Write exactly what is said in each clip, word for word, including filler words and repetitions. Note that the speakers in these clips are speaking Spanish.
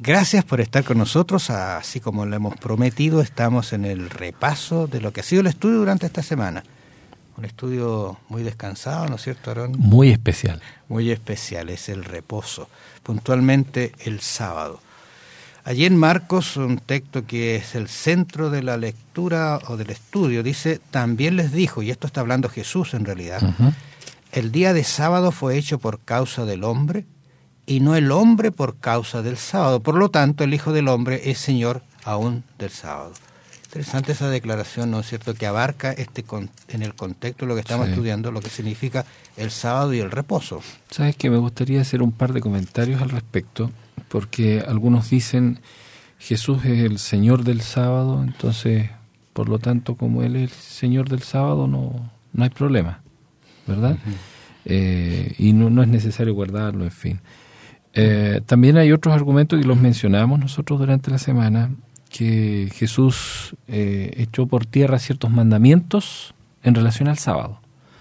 Gracias por estar con nosotros, así como lo hemos prometido, estamos en el repaso de lo que ha sido el estudio durante esta semana. Un estudio muy descansado, ¿no es cierto, Aarón? Muy especial. Muy especial, es el reposo, puntualmente el sábado. Allí en Marcos, un texto que es el centro de la lectura o del estudio, dice, también les dijo, y esto está hablando Jesús en realidad, uh-huh. el día de sábado fue hecho por causa del hombre, y no el hombre por causa del sábado. Por lo tanto, el Hijo del Hombre es Señor aún del sábado. Interesante esa declaración, ¿no es cierto?, que abarca este con, en el contexto de lo que estamos sí. estudiando, lo que significa el sábado y el reposo. Sabes que me gustaría hacer un par de comentarios al respecto, porque algunos dicen Jesús es el Señor del sábado, entonces, por lo tanto, como Él es el Señor del sábado, no, no hay problema, ¿verdad? Uh-huh. Eh, y no, no es necesario guardarlo, en fin. Eh, también hay otros argumentos y los mencionamos nosotros durante la semana, que Jesús eh, echó por tierra ciertos mandamientos en relación al sábado.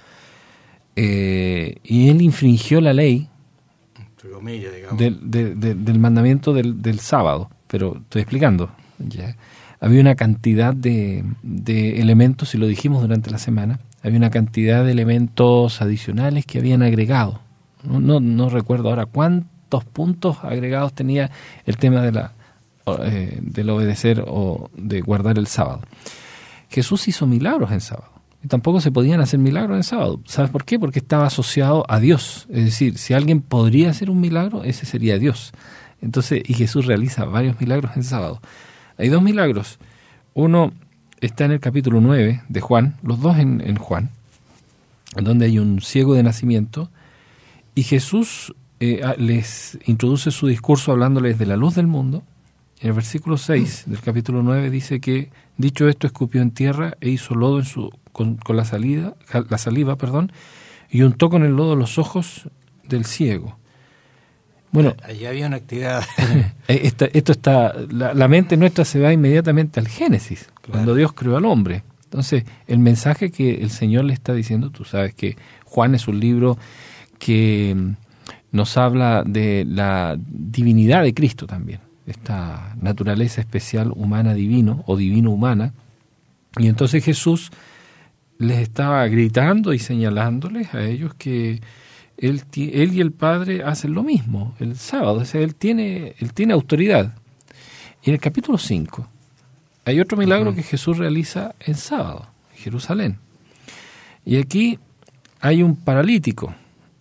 Eh, y Él infringió la ley comillas, digamos. Del, de, de, del mandamiento del, del sábado, pero estoy explicando. ¿ya? Había una cantidad de, de elementos, y lo dijimos durante la semana, había una cantidad de elementos adicionales que habían agregado. No, no, no recuerdo ahora cuántos puntos agregados tenía el tema de la eh, del obedecer o de guardar el sábado. Jesús hizo milagros en sábado, y tampoco se podían hacer milagros en sábado. ¿Sabes por qué? Porque estaba asociado a Dios. Es decir, si alguien podría hacer un milagro, ese sería Dios. Entonces, y Jesús realiza varios milagros en sábado. Hay dos milagros. Uno está en el capítulo nueve de Juan, los dos en, en Juan, en donde hay un ciego de nacimiento, y Jesús eh, les introduce su discurso hablándoles de la luz del mundo. En el versículo seis del capítulo nueve dice que, dicho esto, escupió en tierra e hizo lodo en su, con, con la, salida, la saliva perdón, y untó con el lodo los ojos del ciego. Bueno, allí había una actividad. Esta, esto está, la, la mente nuestra se va inmediatamente al Génesis, claro. cuando Dios creó al hombre. Entonces, el mensaje que el Señor le está diciendo, tú sabes que Juan es un libro que nos habla de la divinidad de Cristo también, esta naturaleza especial humana divino o divino humana, y entonces Jesús les estaba gritando y señalándoles a ellos que Él, él y el Padre hacen lo mismo el sábado, o sea, él tiene, él tiene autoridad. Y en el capítulo cinco hay otro milagro uh-huh. que Jesús realiza en sábado, en Jerusalén. Y aquí hay un paralítico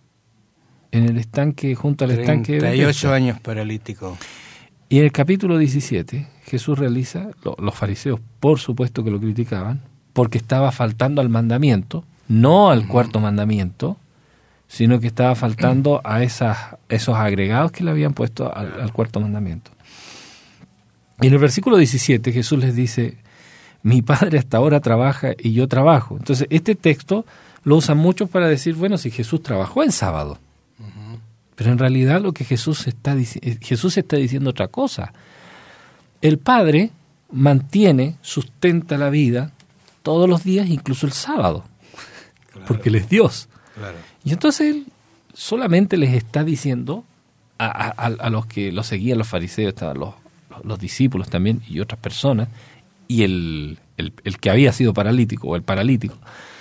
en el estanque, junto al estanque de treinta y ocho años paralítico. Y en el capítulo diecisiete Jesús realiza, lo, los fariseos por supuesto que lo criticaban, porque estaba faltando al mandamiento, no al uh-huh. cuarto mandamiento, sino que estaba faltando a esas, esos agregados que le habían puesto al, al cuarto mandamiento. Y en el versículo diecisiete Jesús les dice, mi Padre hasta ahora trabaja y yo trabajo. Entonces este texto lo usan muchos para decir, bueno, si Jesús trabajó en sábado. Uh-huh. Pero en realidad lo que Jesús está, Jesús está diciendo otra cosa. El Padre mantiene, sustenta la vida todos los días, incluso el sábado, claro. porque Él es Dios. Claro. Y entonces Él solamente les está diciendo a, a, a los que lo seguían, los fariseos, los, los discípulos también y otras personas, y el, el, el que había sido paralítico o el paralítico,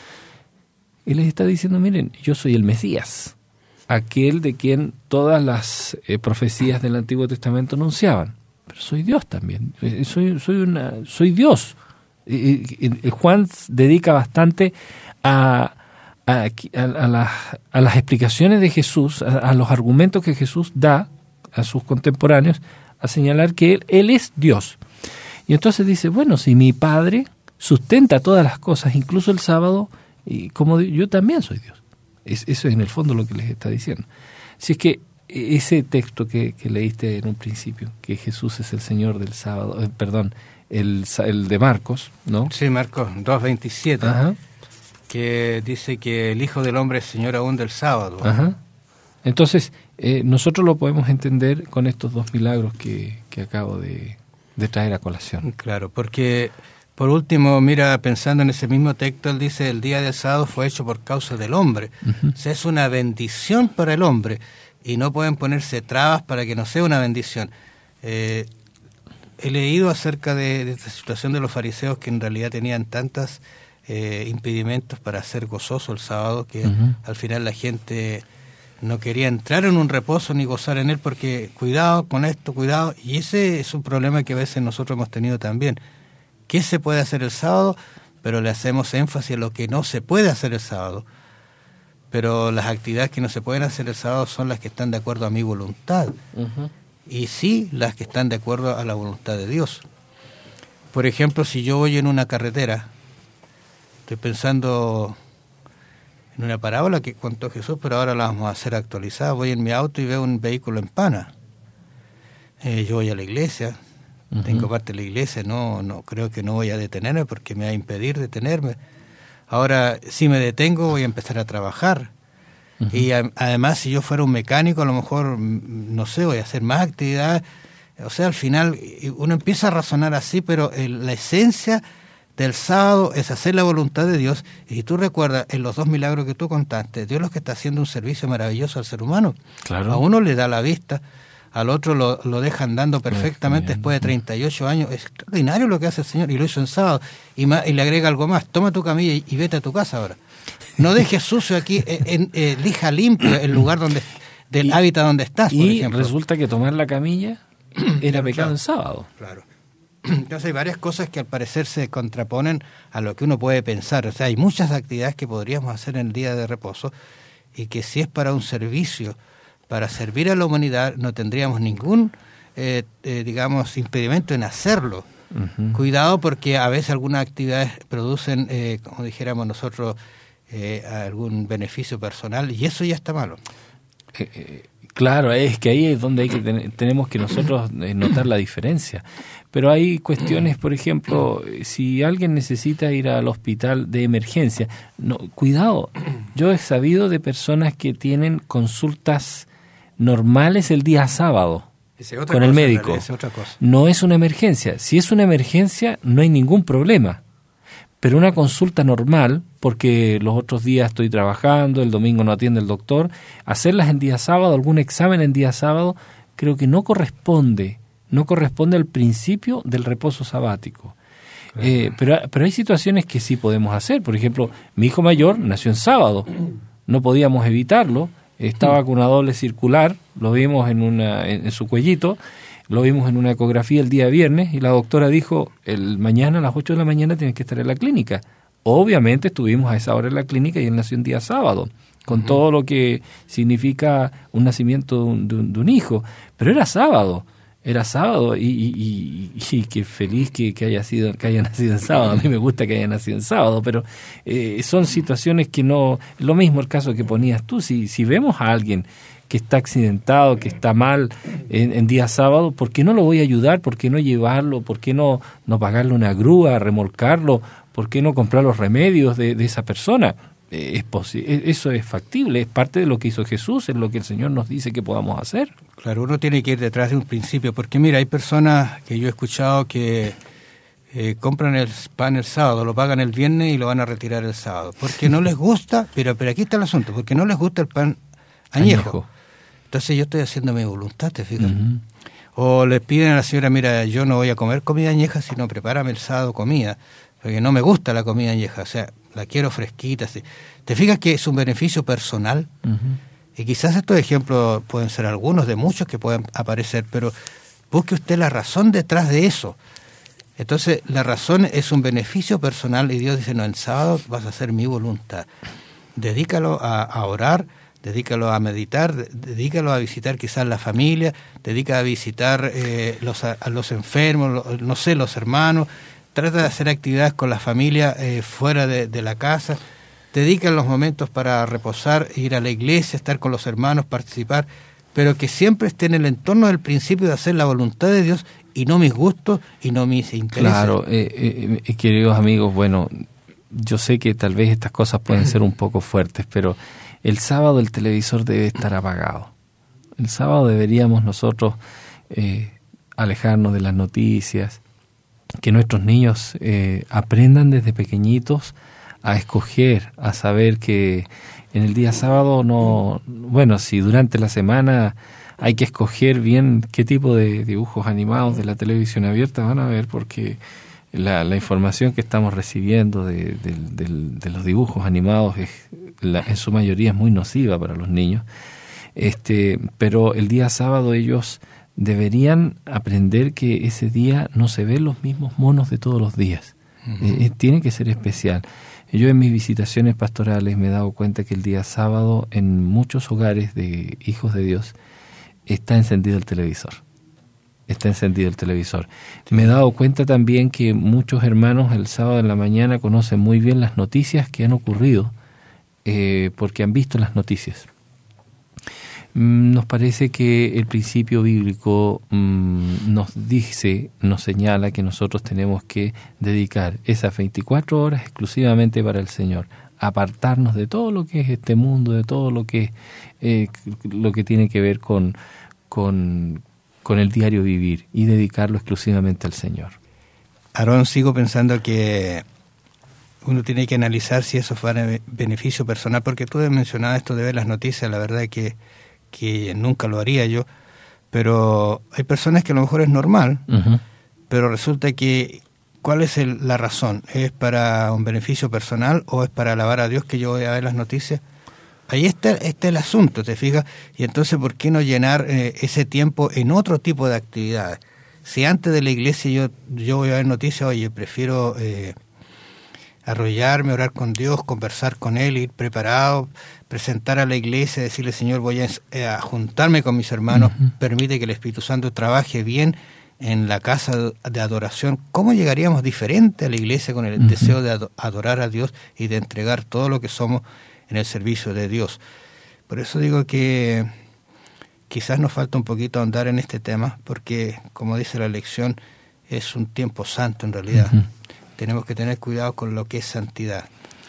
Él les está diciendo, miren, yo soy el Mesías, aquel de quien todas las eh, profecías del Antiguo Testamento anunciaban, pero soy Dios también, soy, soy, una, soy Dios. Y, y, y Juan dedica bastante a A, a, a, las, a las explicaciones de Jesús, a, a los argumentos que Jesús da a sus contemporáneos, a señalar que Él, él es Dios. Y entonces dice, bueno, si mi Padre sustenta todas las cosas, incluso el sábado, y como yo también soy Dios. Es, eso es en el fondo lo que les está diciendo. Si es que ese texto que, que leíste en un principio, que Jesús es el Señor del sábado, eh, perdón, el, el de Marcos, ¿no? Sí, Marcos dos veintisiete. Ajá. Que dice que el Hijo del Hombre es Señor aún del sábado. Ajá. Entonces, eh, nosotros lo podemos entender con estos dos milagros que, que acabo de, de traer a colación. Claro, porque por último, mira, pensando en ese mismo texto, él dice, el día del sábado fue hecho por causa del hombre. Uh-huh. O sea, es una bendición para el hombre y no pueden ponerse trabas para que no sea una bendición. Eh, he leído acerca de, de esta situación de los fariseos que en realidad tenían tantos eh, impedimentos para hacer gozoso el sábado que uh-huh. al final la gente no quería entrar en un reposo ni gozar en él porque cuidado con esto, cuidado. Y ese es un problema que a veces nosotros hemos tenido también. ¿Qué se puede hacer el sábado? Pero le hacemos énfasis a lo que no se puede hacer el sábado. Pero las actividades que no se pueden hacer el sábado son las que están de acuerdo a mi voluntad. Uh-huh. Y sí, las que están de acuerdo a la voluntad de Dios. Por ejemplo, si yo voy en una carretera, estoy pensando en una parábola que contó Jesús, pero ahora la vamos a hacer actualizada. Voy en mi auto y veo un vehículo en pana. Eh, yo voy a la iglesia, uh-huh. tengo parte de la iglesia, no, no creo que no voy a detenerme porque me va a impedir detenerme. Ahora, si me detengo, voy a empezar a trabajar. Uh-huh. Y a, además, si yo fuera un mecánico, a lo mejor, no sé, voy a hacer más actividades. O sea, al final, uno empieza a razonar así, pero el, la esencia del sábado es hacer la voluntad de Dios. Y si tú recuerdas, en los dos milagros que tú contaste, Dios lo que está haciendo un servicio maravilloso al ser humano. Claro. A uno le da la vista, al otro lo, lo deja andando perfectamente después de treinta y ocho años. Es extraordinario lo que hace el Señor, y lo hizo en sábado. Y, más, y le agrega algo más: toma tu camilla y, y vete a tu casa ahora. No dejes sucio aquí, en, en, elija limpio el lugar donde del y, hábitat donde estás, por y ejemplo. Resulta que tomar la camilla era pecado claro, en sábado. Claro. Entonces hay varias cosas que al parecer se contraponen a lo que uno puede pensar. O sea, hay muchas actividades que podríamos hacer en el día de reposo y que si es para un servicio, para servir a la humanidad, no tendríamos ningún, eh, eh, digamos, impedimento en hacerlo. Uh-huh. Cuidado, porque a veces algunas actividades producen, eh, como dijéramos nosotros, eh, algún beneficio personal, y eso ya está malo. Eh, eh, claro, es que ahí es donde hay que ten- tenemos que nosotros notar la diferencia. Pero hay cuestiones, por ejemplo, si alguien necesita ir al hospital de emergencia, no, cuidado, yo he sabido de personas que tienen consultas normales el día sábado con cosa, el médico. Es otra cosa. No es una emergencia. Si es una emergencia, no hay ningún problema. Pero una consulta normal, porque los otros días estoy trabajando, el domingo no atiende el doctor, hacerlas en día sábado, algún examen en día sábado, creo que no corresponde, no corresponde al principio del reposo sabático. Uh-huh. Eh, pero, pero hay situaciones que sí podemos hacer. Por ejemplo, mi hijo mayor nació en sábado, no podíamos evitarlo, estaba con una doble circular, lo vimos en, una, en, en su cuellito, lo vimos en una ecografía el día viernes y la doctora dijo, el mañana a las ocho de la mañana tienes que estar en la clínica. Obviamente estuvimos a esa hora en la clínica y él nació un día sábado, con uh-huh. todo lo que significa un nacimiento de un, de un, de un hijo. Pero era sábado, era sábado y, y, y, y qué feliz que, que, haya sido, que haya nacido en sábado. A mí me gusta que haya nacido en sábado, pero eh, son situaciones que no... Lo mismo el caso que ponías tú, si, si vemos a alguien que está accidentado, que está mal en, en día sábado, ¿por qué no lo voy a ayudar? ¿Por qué no llevarlo? ¿Por qué no, no pagarle una grúa, remolcarlo? ¿Por qué no comprar los remedios de, de esa persona? Eh, es posi- eso es factible, es parte de lo que hizo Jesús, es lo que el Señor nos dice que podamos hacer. Claro, uno tiene que ir detrás de un principio, porque mira, hay personas que yo he escuchado que eh, compran el pan el sábado, lo pagan el viernes y lo van a retirar el sábado, porque no les gusta, pero, pero aquí está el asunto, porque no les gusta el pan añejo. añejo. Entonces yo estoy haciendo mi voluntad, ¿te fijas? Uh-huh. O le piden a la señora, mira, yo no voy a comer comida añeja, sino prepárame el sábado comida, porque no me gusta la comida añeja, o sea, la quiero fresquita. ¿Sí? ¿Te fijas que es un beneficio personal? Uh-huh. Y quizás estos ejemplos pueden ser algunos de muchos que pueden aparecer, pero busque usted la razón detrás de eso. Entonces, la razón es un beneficio personal y Dios dice, no, el sábado vas a hacer mi voluntad. Dedícalo a, a orar, dedícalo a meditar, dedícalo a visitar quizás la familia, dedica a visitar eh, los, a, a los enfermos, lo, no sé, los hermanos, trata de hacer actividades con la familia eh, fuera de, de la casa, dedica los momentos para reposar, ir a la iglesia, estar con los hermanos, participar, pero que siempre esté en el entorno del principio de hacer la voluntad de Dios y no mis gustos y no mis intereses. Claro, eh, eh, queridos amigos, bueno, yo sé que tal vez estas cosas pueden ser un poco fuertes, pero el sábado el televisor debe estar apagado. El sábado deberíamos nosotros eh, alejarnos de las noticias, que nuestros niños eh, aprendan desde pequeñitos a escoger, a saber que en el día sábado no... Bueno, si durante la semana hay que escoger bien qué tipo de dibujos animados de la televisión abierta van a ver, porque la, la información que estamos recibiendo de, de, de, de los dibujos animados es, la, en su mayoría es muy nociva para los niños. Este, pero el día sábado ellos deberían aprender que ese día no se ven los mismos monos de todos los días. Uh-huh. Eh, tiene que ser especial. Yo en mis visitaciones pastorales me he dado cuenta que el día sábado en muchos hogares de hijos de Dios está encendido el televisor. Está encendido el televisor. Sí. Me he dado cuenta también que muchos hermanos el sábado en la mañana conocen muy bien las noticias que han ocurrido eh, porque han visto las noticias. Nos parece que el principio bíblico mmm, nos dice, nos señala que nosotros tenemos que dedicar esas veinticuatro horas exclusivamente para el Señor, apartarnos de todo lo que es este mundo, de todo lo que eh, lo que tiene que ver con, con, con el diario vivir y dedicarlo exclusivamente al Señor. Aarón, sigo pensando que uno tiene que analizar si eso fue a beneficio personal, porque tú has mencionado esto de ver las noticias, la verdad es que que nunca lo haría yo, pero hay personas que a lo mejor es normal, uh-huh. pero resulta que, ¿cuál es el, la razón? ¿Es para un beneficio personal o es para alabar a Dios que yo voy a ver las noticias? Ahí está, está el asunto, ¿te fijas? Y entonces, ¿por qué no llenar eh, ese tiempo en otro tipo de actividades? Si antes de la iglesia yo, yo voy a ver noticias, oye, prefiero eh, arrollarme, orar con Dios, conversar con Él, ir preparado, presentar a la iglesia, decirle, Señor, voy a, a juntarme con mis hermanos, uh-huh. permite que el Espíritu Santo trabaje bien en la casa de adoración. ¿Cómo llegaríamos diferente a la iglesia con el uh-huh. deseo de adorar a Dios y de entregar todo lo que somos en el servicio de Dios? Por eso digo que quizás nos falta un poquito ahondar en este tema, porque, como dice la lección, es un tiempo santo en realidad. Uh-huh. Tenemos que tener cuidado con lo que es santidad.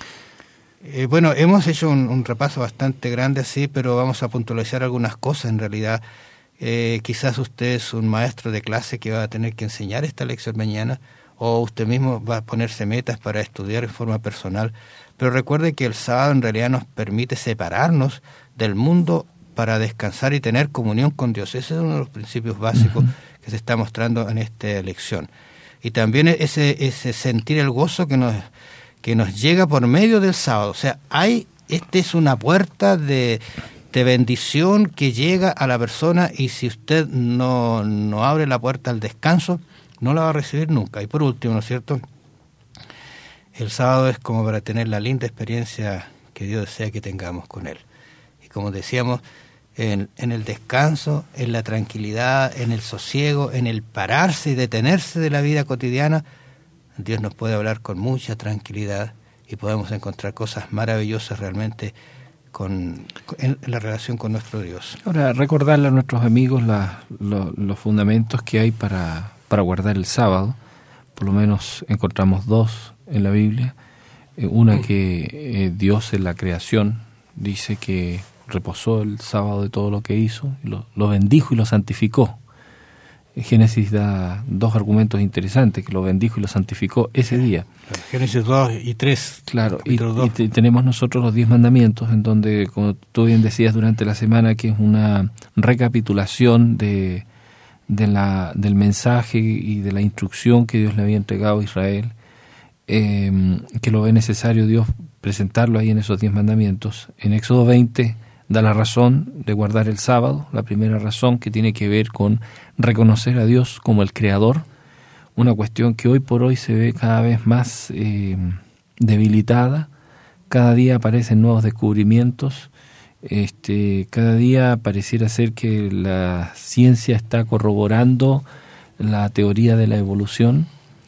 Eh, bueno, hemos hecho un, un repaso bastante grande así, pero vamos a puntualizar algunas cosas en realidad. Eh, quizás usted es un maestro de clase que va a tener que enseñar esta lección mañana, o usted mismo va a ponerse metas para estudiar en forma personal. Pero recuerde que el sábado en realidad nos permite separarnos del mundo para descansar y tener comunión con Dios. Ese es uno de los principios básicos uh-huh. que se está mostrando en esta lección. Y también ese, ese sentir el gozo que nos... que nos llega por medio del sábado. O sea, hay, esta es una puerta de, de bendición que llega a la persona, y si usted no, no abre la puerta al descanso, no la va a recibir nunca. Y por último, ¿no es cierto? El sábado es como para tener la linda experiencia que Dios desea que tengamos con Él. Y como decíamos, en, en el descanso, en la tranquilidad, en el sosiego, en el pararse y detenerse de la vida cotidiana, Dios nos puede hablar con mucha tranquilidad y podemos encontrar cosas maravillosas realmente con, en la relación con nuestro Dios. Ahora, recordarle a nuestros amigos la, lo, los fundamentos que hay para, para guardar el sábado. Por lo menos encontramos dos en la Biblia. Eh, una que eh, Dios en la creación dice que reposó el sábado de todo lo que hizo, lo, lo bendijo y lo santificó. Génesis da dos argumentos interesantes, que lo bendijo y lo santificó ese día. Génesis dos y tres. Claro, y, y te, tenemos nosotros los diez mandamientos, en donde, como tú bien decías durante la semana, que es una recapitulación de, de la, del mensaje y de la instrucción que Dios le había entregado a Israel, eh, que lo ve necesario Dios presentarlo ahí en esos diez mandamientos. En Éxodo veinte da la razón de guardar el sábado, la primera razón, que tiene que ver con reconocer a Dios como el Creador, una cuestión que hoy por hoy se ve cada vez más eh, debilitada. Cada día aparecen nuevos descubrimientos, este, cada día pareciera ser que la ciencia está corroborando la teoría de la evolución.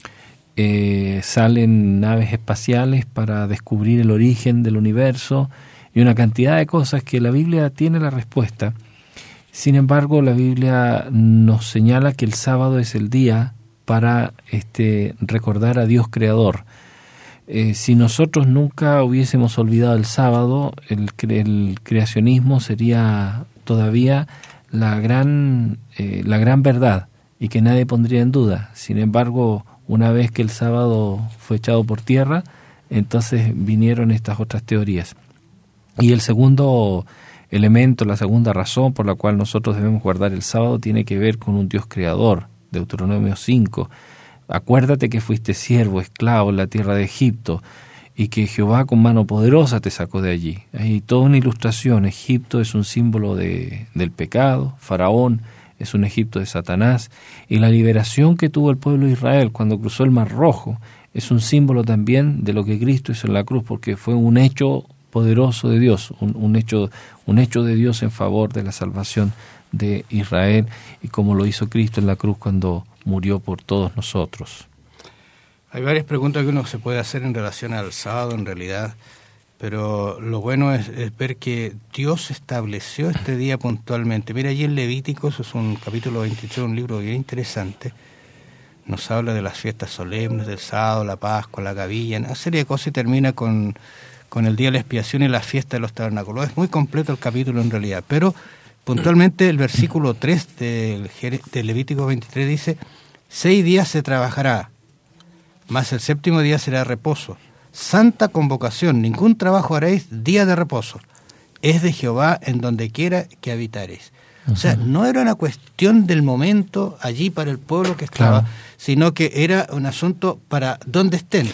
Eh, salen naves espaciales para descubrir el origen del universo y una cantidad de cosas que la Biblia tiene la respuesta. Sin embargo, la Biblia nos señala que el sábado es el día para este, recordar a Dios Creador. Eh, si nosotros nunca hubiésemos olvidado el sábado, el, el creacionismo sería todavía la gran, eh, la gran verdad y que nadie pondría en duda. Sin embargo, una vez que el sábado fue echado por tierra, entonces vinieron estas otras teorías. Y el segundo, elemento, la segunda razón por la cual nosotros debemos guardar el sábado tiene que ver con un Dios creador. Deuteronomio cinco. Acuérdate que fuiste siervo, esclavo en la tierra de Egipto, y que Jehová con mano poderosa te sacó de allí. Hay toda una ilustración. Egipto es un símbolo de, del pecado, Faraón es un Egipto de Satanás, y la liberación que tuvo el pueblo de Israel cuando cruzó el Mar Rojo es un símbolo también de lo que Cristo hizo en la cruz, porque fue un hecho poderoso de Dios, un, un hecho, un hecho de Dios en favor de la salvación de Israel, y como lo hizo Cristo en la cruz cuando murió por todos nosotros. Hay varias preguntas que uno se puede hacer en relación al sábado en realidad, pero lo bueno es, es ver que Dios estableció este día puntualmente. Mira, allí en Levíticos, es un capítulo veintitrés, un libro bien interesante, nos habla de las fiestas solemnes, del sábado, la Pascua, la gavilla, una serie de cosas, y termina con, con el día de la expiación y la fiesta de los tabernáculos. Es muy completo el capítulo en realidad, pero puntualmente el versículo tres del de Levítico veintitrés dice: seis días se trabajará, mas el séptimo día será reposo. Santa convocación, ningún trabajo haréis, día de reposo. Es de Jehová en donde quiera que habitaréis. O sea, no era una cuestión del momento allí para el pueblo que estaba, claro, sino que era un asunto para donde estén.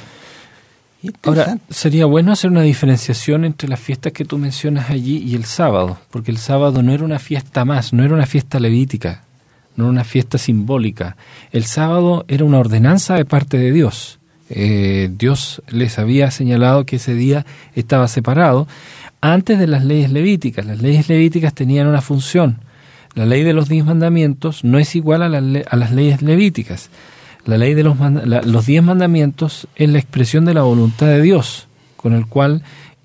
Ahora, sería bueno hacer una diferenciación entre las fiestas que tú mencionas allí y el sábado, porque el sábado no era una fiesta más, no era una fiesta levítica, no era una fiesta simbólica. El sábado era una ordenanza de parte de Dios. Eh, Dios les había señalado que ese día estaba separado antes de las leyes levíticas. Las leyes levíticas tenían una función. La ley de los diez mandamientos no es igual a, la le- a las leyes levíticas. La ley de los, mand- la, los diez mandamientos es la expresión de la voluntad de Dios, con el cual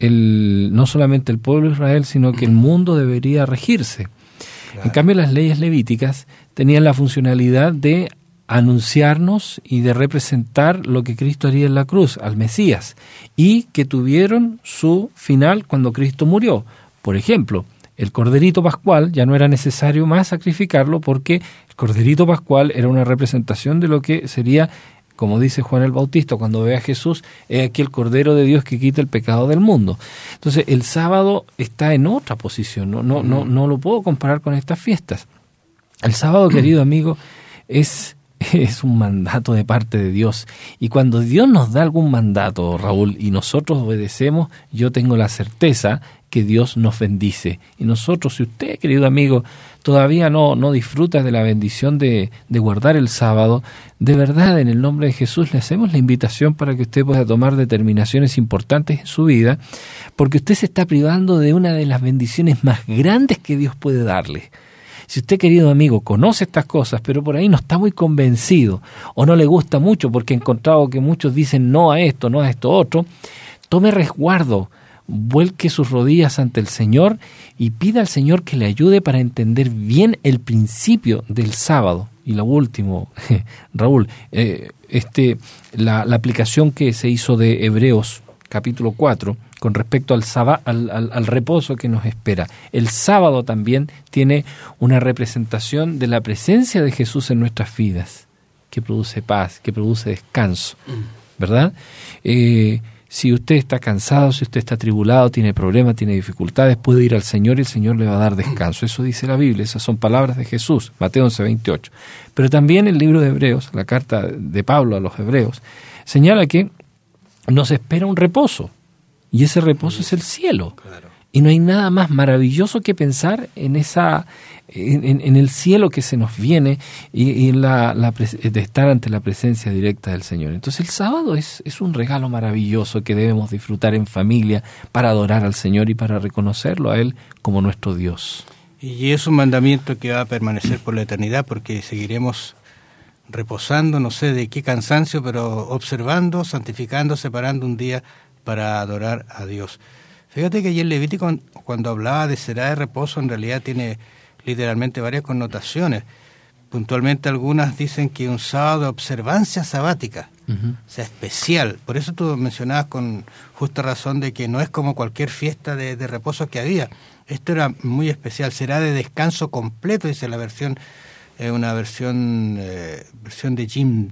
el, no solamente el pueblo de Israel, sino que el mundo debería regirse. Claro. En cambio, las leyes levíticas tenían la funcionalidad de anunciarnos y de representar lo que Cristo haría en la cruz, al Mesías, y que tuvieron su final cuando Cristo murió. Por ejemplo, el corderito pascual ya no era necesario más sacrificarlo, porque el corderito pascual era una representación de lo que sería, como dice Juan el Bautista cuando ve a Jesús, es aquí el Cordero de Dios que quita el pecado del mundo. Entonces el sábado está en otra posición, no, no, no, no lo puedo comparar con estas fiestas. El sábado, querido amigo, es... es un mandato de parte de Dios, y cuando Dios nos da algún mandato, Raúl, y nosotros obedecemos, yo tengo la certeza que Dios nos bendice. Y nosotros, si usted, querido amigo, todavía no, no disfruta de la bendición de, de guardar el sábado, de verdad, en el nombre de Jesús, le hacemos la invitación para que usted pueda tomar determinaciones importantes en su vida, porque usted se está privando de una de las bendiciones más grandes que Dios puede darle. Si usted, querido amigo, conoce estas cosas, pero por ahí no está muy convencido o no le gusta mucho porque ha encontrado que muchos dicen no a esto, no a esto otro, tome resguardo, vuelque sus rodillas ante el Señor y pida al Señor que le ayude para entender bien el principio del sábado. Y lo último, Raúl, eh, este, la, la aplicación que se hizo de Hebreos capítulo cuatro, con respecto al, saba, al, al, al reposo que nos espera. El sábado también tiene una representación de la presencia de Jesús en nuestras vidas, que produce paz, que produce descanso, ¿verdad? Eh, si usted está cansado, si usted está atribulado, tiene problemas, tiene dificultades, puede ir al Señor y el Señor le va a dar descanso. Eso dice la Biblia, esas son palabras de Jesús, Mateo once veintiocho. Pero también el libro de Hebreos, la carta de Pablo a los Hebreos, señala que nos espera un reposo, y ese reposo es el cielo. Claro. Y no hay nada más maravilloso que pensar en esa, en, en el cielo que se nos viene y, y en la, la de estar ante la presencia directa del Señor. Entonces el sábado es, es un regalo maravilloso que debemos disfrutar en familia para adorar al Señor y para reconocerlo a Él como nuestro Dios. Y es un mandamiento que va a permanecer por la eternidad, porque seguiremos reposando, no sé de qué cansancio, pero observando, santificando, separando un día para adorar a Dios. Fíjate que allí en Levítico, cuando hablaba de será de reposo, en realidad tiene literalmente varias connotaciones. Puntualmente algunas dicen que un sábado de observancia sabática, uh-huh. o sea, especial. Por eso tú mencionabas con justa razón de que no es como cualquier fiesta de, de reposo que había. Esto era muy especial, será de descanso completo, dice la versión, eh, una versión, eh, versión de Jim.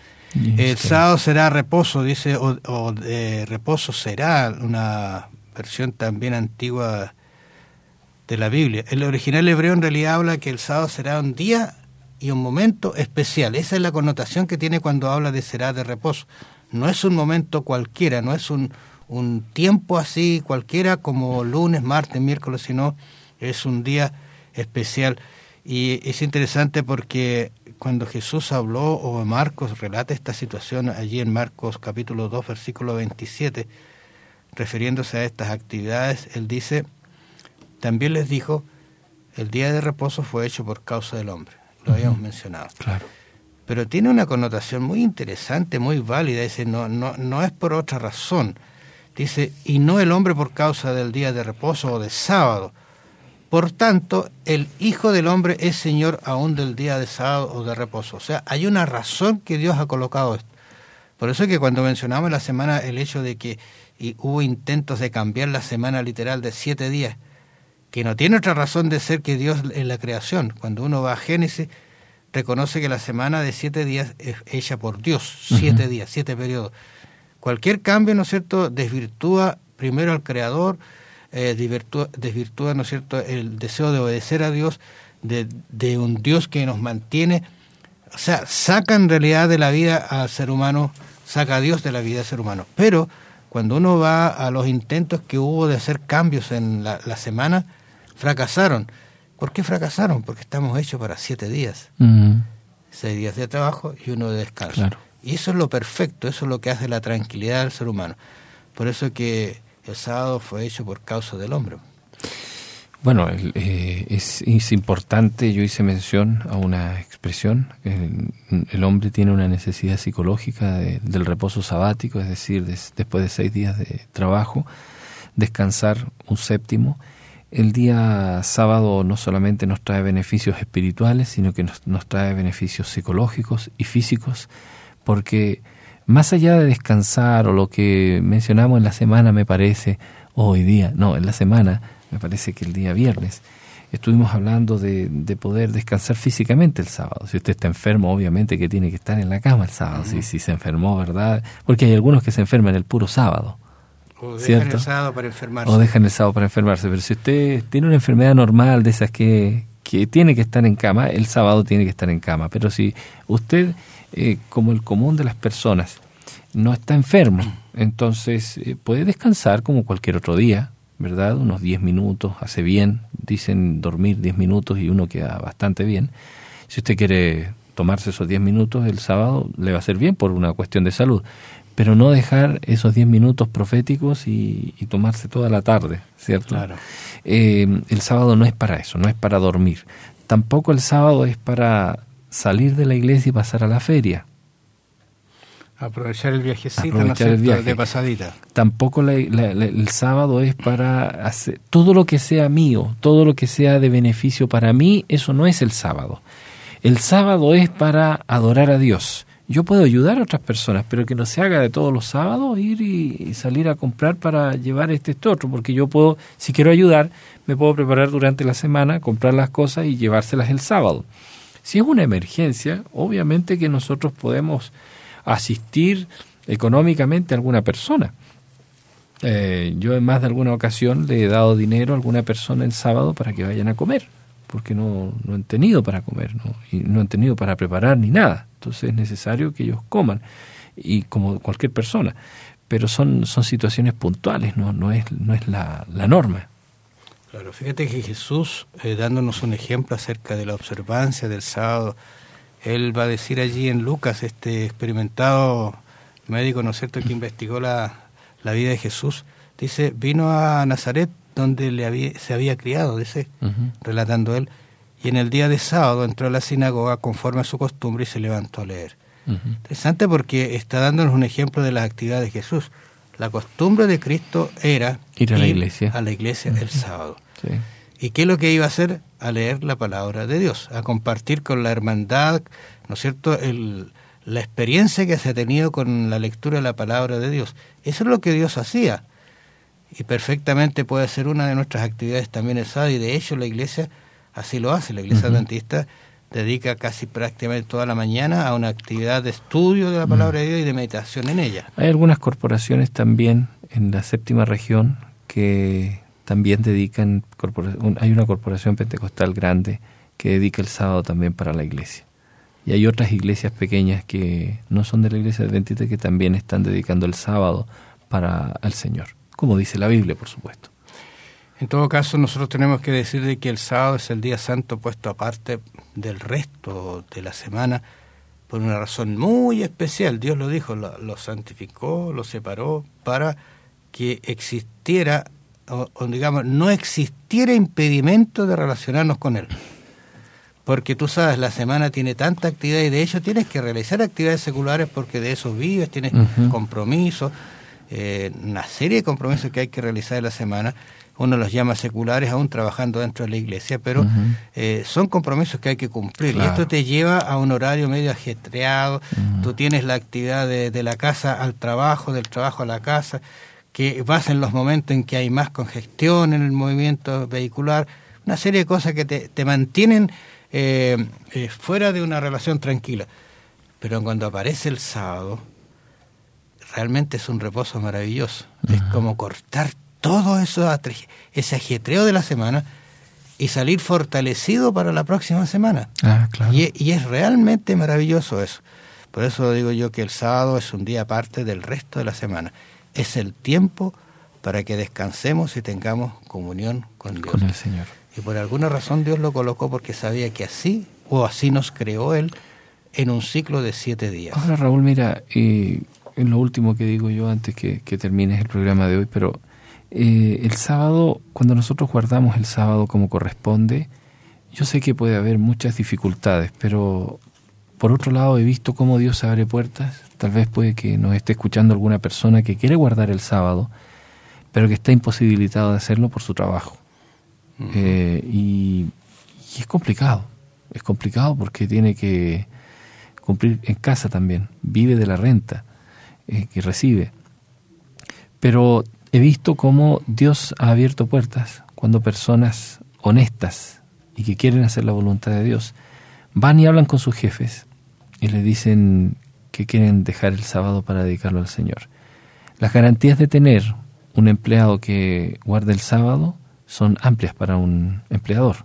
El sábado será reposo, dice, o, o de reposo será, una versión también antigua de la Biblia. El original hebreo en realidad habla que el sábado será un día y un momento especial. Esa es la connotación que tiene cuando habla de será de reposo. No es un momento cualquiera, no es un, un tiempo así cualquiera como lunes, martes, miércoles, sino es un día especial. Y es interesante porque cuando Jesús habló, o Marcos relata esta situación allí en Marcos capítulo dos, versículo veintisiete, refiriéndose a estas actividades, él dice, también les dijo, el día de reposo fue hecho por causa del hombre. Lo habíamos uh-huh. mencionado. Claro. Pero tiene una connotación muy interesante, muy válida. Dice, no, no, no es por otra razón. Dice, y no el hombre por causa del día de reposo o de sábado. Por tanto, el Hijo del Hombre es Señor aún del día de sábado o de reposo. O sea, hay una razón que Dios ha colocado esto. Por eso es que cuando mencionamos en la semana el hecho de que y hubo intentos de cambiar la semana literal de siete días, que no tiene otra razón de ser que Dios en la creación. Cuando uno va a Génesis, reconoce que la semana de siete días es hecha por Dios, siete uh-huh. días, siete periodos. Cualquier cambio, ¿no es cierto?, desvirtúa primero al Creador, eh, desvirtúa, desvirtúa, ¿no es cierto?, el deseo de obedecer a Dios, de, de un Dios que nos mantiene. O sea, saca en realidad de la vida al ser humano, saca a Dios de la vida del ser humano. Pero cuando uno va a los intentos que hubo de hacer cambios en la, la semana, fracasaron. ¿Por qué fracasaron? Porque estamos hechos para siete días. Uh-huh. Seis días de trabajo y uno de descanso. Claro. Y eso es lo perfecto, eso es lo que hace la tranquilidad del ser humano. Por eso que el sábado fue hecho por causa del hombre. Bueno, eh, es, es importante, yo hice mención a una expresión, el, el hombre tiene una necesidad psicológica de, del reposo sabático, es decir, des, después de seis días de trabajo, descansar un séptimo. El día sábado no solamente nos trae beneficios espirituales, sino que nos, nos trae beneficios psicológicos y físicos, porque más allá de descansar o lo que mencionamos en la semana, me parece, o hoy día, no, en la semana, me parece que el día viernes, estuvimos hablando de, de poder descansar físicamente el sábado. Si usted está enfermo, obviamente que tiene que estar en la cama el sábado, uh-huh. si, si se enfermó, ¿verdad? Porque hay algunos que se enferman el puro sábado. O dejan ¿cierto? el sábado para enfermarse. O dejan el sábado para enfermarse. Pero si usted tiene una enfermedad normal de esas que, que tiene que estar en cama, el sábado tiene que estar en cama. Pero si usted, eh, como el común de las personas, no está enfermo, entonces eh, puede descansar como cualquier otro día, ¿verdad? Unos diez minutos, hace bien. Dicen dormir diez minutos y uno queda bastante bien. Si usted quiere tomarse esos diez minutos el sábado, le va a hacer bien por una cuestión de salud. Pero no dejar esos diez minutos proféticos y, y tomarse toda la tarde, ¿cierto? Claro. Eh, el sábado no es para eso, no es para dormir. Tampoco el sábado es para salir de la iglesia y pasar a la feria. Aprovechar el viajecito, Aprovechar ¿no el viaje. de pasadita. Tampoco la, la, la, el sábado es para hacer todo lo que sea mío, todo lo que sea de beneficio para mí, eso no es el sábado. El sábado es para adorar a Dios. Yo puedo ayudar a otras personas, pero que no se haga de todos los sábados ir y, y salir a comprar para llevar este, este otro, porque yo puedo, si quiero ayudar, me puedo preparar durante la semana, comprar las cosas y llevárselas el sábado. Si es una emergencia, obviamente que nosotros podemos asistir económicamente a alguna persona. Eh, yo en más de alguna ocasión le he dado dinero a alguna persona el sábado para que vayan a comer, porque no, no han tenido para comer, ¿no? Y no han tenido para preparar ni nada. Entonces es necesario que ellos coman, y como cualquier persona. Pero son, son situaciones puntuales, no, no es, no es la, la norma. Claro, fíjate que Jesús, eh, dándonos un ejemplo acerca de la observancia del sábado, Él va a decir allí en Lucas, este experimentado médico, ¿no es cierto?, que investigó la, la vida de Jesús, dice, vino a Nazaret, donde le había, se había criado, dice, uh-huh. relatando él, y en el día de sábado entró a la sinagoga conforme a su costumbre y se levantó a leer. Uh-huh. Interesante porque está dándonos un ejemplo de las actividades de Jesús. La costumbre de Cristo era ir a ir la iglesia, a la iglesia uh-huh. el sábado. Sí. ¿Y qué es lo que iba a hacer? A leer la palabra de Dios, a compartir con la hermandad, ¿no es cierto?, el, la experiencia que se ha tenido con la lectura de la palabra de Dios. Eso es lo que Dios hacía. Y perfectamente puede ser una de nuestras actividades también el sábado, y de hecho la iglesia así lo hace. La iglesia uh-huh. adventista dedica casi prácticamente toda la mañana a una actividad de estudio de la palabra uh-huh. de Dios y de meditación en ella. Hay algunas corporaciones también en la séptima región que también dedican, hay una corporación pentecostal grande que dedica el sábado también para la iglesia. Y hay otras iglesias pequeñas que no son de la iglesia adventista que también están dedicando el sábado para el Señor, como dice la Biblia, por supuesto. En todo caso, nosotros tenemos que decir de que el sábado es el día santo puesto aparte del resto de la semana por una razón muy especial. Dios lo dijo, lo, lo santificó, lo separó para que existiera, o, o digamos, no existiera impedimento de relacionarnos con Él. Porque tú sabes, la semana tiene tanta actividad y de hecho tienes que realizar actividades seculares porque de eso vives, tienes uh-huh. compromisos, eh, una serie de compromisos que hay que realizar en la semana. Uno los llama seculares aún trabajando dentro de la iglesia, pero uh-huh. eh, son compromisos que hay que cumplir. Claro. Y esto te lleva a un horario medio ajetreado. Uh-huh. Tú tienes la actividad de, de la casa al trabajo, del trabajo a la casa, que vas en los momentos en que hay más congestión en el movimiento vehicular, una serie de cosas que te, te mantienen eh, eh, fuera de una relación tranquila. Pero cuando aparece el sábado, realmente es un reposo maravilloso. Uh-huh. Es como cortar todo eso, ese ajetreo de la semana y salir fortalecido para la próxima semana. Ah, claro. y, y es realmente maravilloso eso. Por eso digo yo que el sábado es un día aparte del resto de la semana. Es el tiempo para que descansemos y tengamos comunión con Dios. Con el Señor. Y por alguna razón Dios lo colocó porque sabía que así, o así nos creó Él, en un ciclo de siete días. Ahora, Raúl, mira, eh, es lo último que digo yo antes que, que termines el programa de hoy, pero Eh, el sábado, cuando nosotros guardamos el sábado como corresponde, yo sé que puede haber muchas dificultades, pero por otro lado he visto cómo Dios abre puertas. Tal vez puede que nos esté escuchando alguna persona que quiere guardar el sábado, pero que está imposibilitado de hacerlo por su trabajo. Uh-huh. eh, y, y es complicado, es complicado porque tiene que cumplir en casa también, vive de la renta eh, que recibe. Pero he visto cómo Dios ha abierto puertas cuando personas honestas y que quieren hacer la voluntad de Dios van y hablan con sus jefes y les dicen que quieren dejar el sábado para dedicarlo al Señor. Las garantías de tener un empleado que guarde el sábado son amplias para un empleador,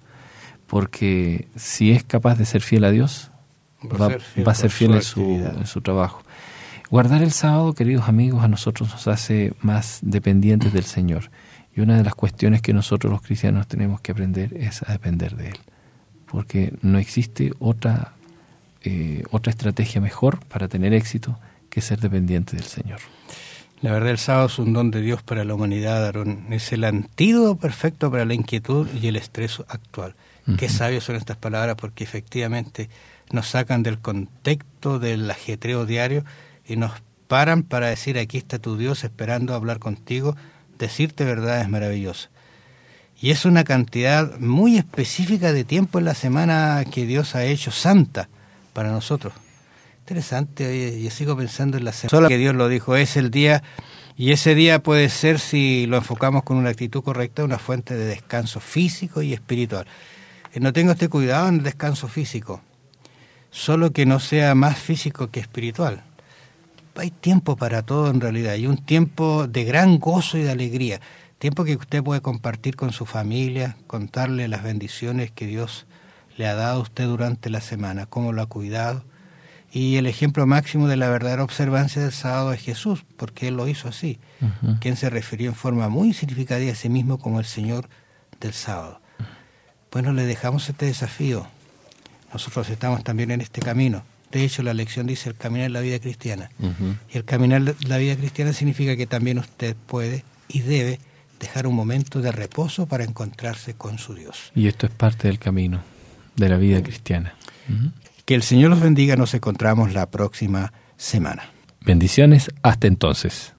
porque si es capaz de ser fiel a Dios, va, va, va a ser fiel en su, en su trabajo. Guardar el sábado, queridos amigos, a nosotros nos hace más dependientes del Señor. Y una de las cuestiones que nosotros los cristianos tenemos que aprender es a depender de Él. Porque no existe otra, eh, otra estrategia mejor para tener éxito que ser dependiente del Señor. La verdad, el sábado es un don de Dios para la humanidad, Aarón. Es el antídoto perfecto para la inquietud y el estrés actual. Uh-huh. Qué sabios son estas palabras, porque efectivamente nos sacan del contexto del ajetreo diario y nos paran para decir: aquí está tu Dios esperando hablar contigo, decirte verdades maravillosas. Y es una cantidad muy específica de tiempo en la semana que Dios ha hecho santa para nosotros. Interesante, oye, yo sigo pensando en la semana. Solo que Dios lo dijo, es el día, y ese día puede ser, si lo enfocamos con una actitud correcta, una fuente de descanso físico y espiritual. No tengo este cuidado en el descanso físico, solo que no sea más físico que espiritual. Hay tiempo para todo en realidad, y un tiempo de gran gozo y de alegría, tiempo que usted puede compartir con su familia, contarle las bendiciones que Dios le ha dado a usted durante la semana, cómo lo ha cuidado. Y el ejemplo máximo de la verdadera observancia del sábado es Jesús, porque Él lo hizo así, uh-huh. quien se refirió en forma muy significativa a sí mismo como el Señor del sábado. Bueno, le dejamos este desafío. Nosotros estamos también en este camino. De hecho, la lección dice el caminar en la vida cristiana. Uh-huh. Y el caminar la vida cristiana significa que también usted puede y debe dejar un momento de reposo para encontrarse con su Dios. Y esto es parte del camino de la vida cristiana. Uh-huh. Que el Señor los bendiga. Nos encontramos la próxima semana. Bendiciones. Hasta entonces.